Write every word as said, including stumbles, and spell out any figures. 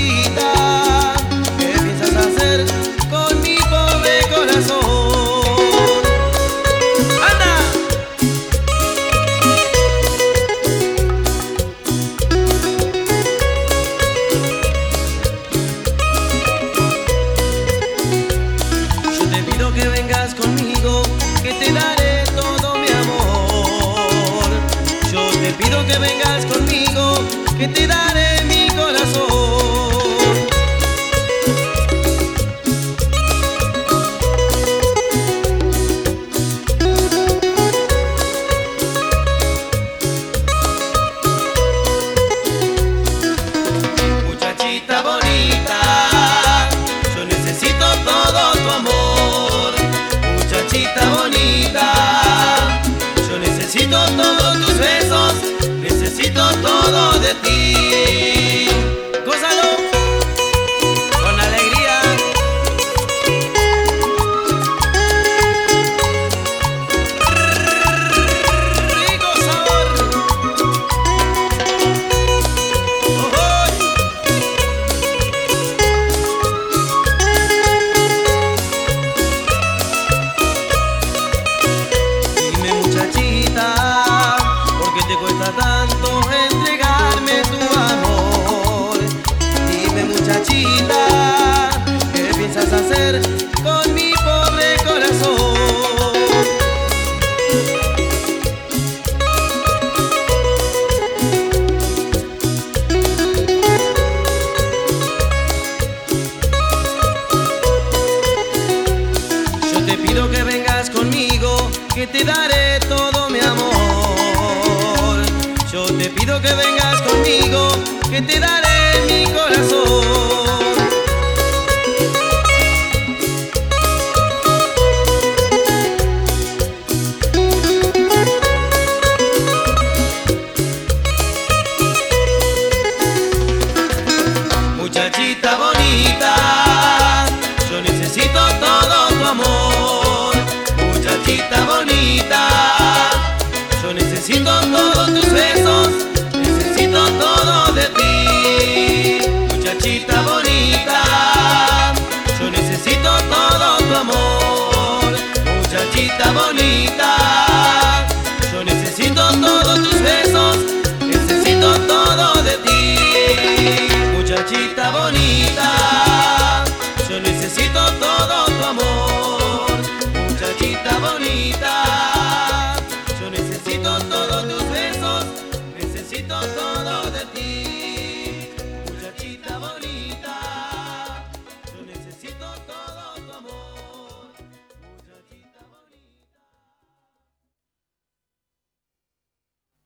muchachita, ¿qué piensas hacer con mi pobre corazón? ¡Anda! Yo te pido que vengas conmigo, que te daré todo mi amor. Yo te pido que vengas conmigo, que te daré mi corazón. Muchachita bonita, yo necesito todo tu amor. Muchachita bonita, yo necesito todos tus besos, necesito todo de ti. Gózalo con alegría. Rico sabor. Oh, oh. Dime muchachita, ¿por qué te cuesta tanto entregarme tu amor? Dime muchachita, ¿qué piensas hacer con mi pobre corazón? Yo te pido que vengas conmigo, que te daré todo mi amor. Yo te pido que vengas conmigo, que te daré mi corazón. Muchachita bonita, yo necesito todo tu amor. Muchachita bonita, yo necesito todos tus besos, necesito todo de ti. Muchachita bonita, yo necesito todo tu amor. Muchachita bonita,